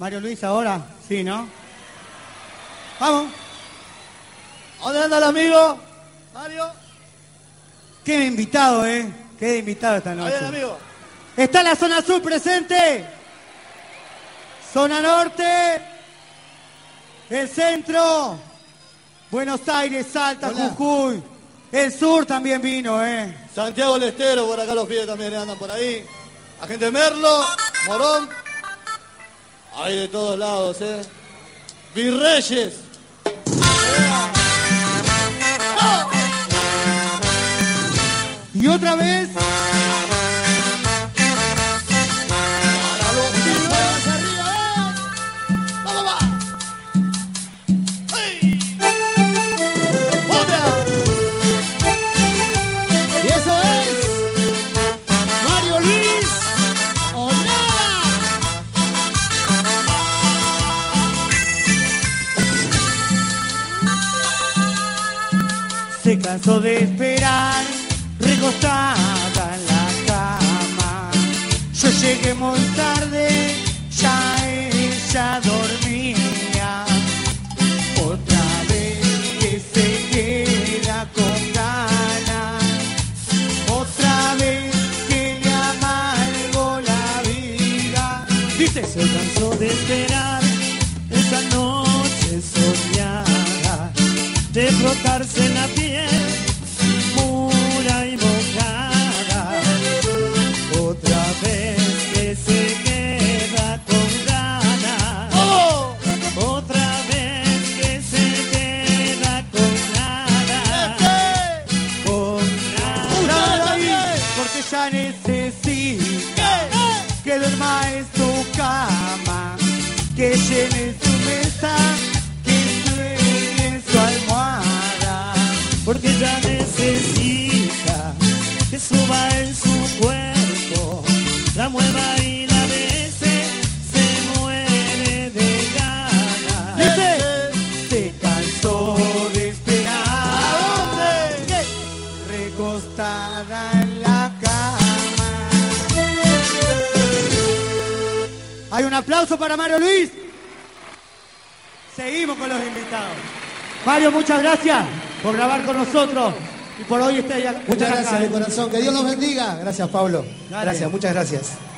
Mario Luis ahora, sí, ¿no? Vamos. ¿Dónde anda el amigo? Mario. Qué invitado, Qué invitado esta noche. Ahí el amigo. Está la zona sur presente. Zona norte. El centro. Buenos Aires, Salta, Hola. Jujuy. El sur también vino, Santiago del Estero, por acá los pibes también andan por ahí. Agente Merlo, Morón. Hay de todos lados, Virreyes. Y otra vez. Para los pibes arriba, ¡vamos, va! ¡Hey! ¡Otra! Y eso es Mario Luis o nada. Se cansó de esperar, recostada en la cama. Yo llegué muy tarde, ya ella dormía. Otra vez que se queda con ganas, otra vez que le amargo la vida. Dice, se cansó de esperar esa noche soñada, de frotarse en la piel pura y mojada. Otra vez que se queda con ganas. ¡Oh! Otra vez que se queda con nada. Con nada. Porque ya necesita que duerma en su cama, que llene su mesa, que sueñe en su almohada. Porque ya necesita que suba en su cuerpo, la mueva y la bese, se muere de ganas. Se cansó de esperar, recostada en la cama. Hay un aplauso para Mario Luis. Seguimos con los invitados. Mario, muchas gracias por grabar con nosotros y por hoy estar ya. Muchas gracias de corazón. Que Dios los bendiga. Gracias, Pablo. Dale. Gracias, muchas gracias.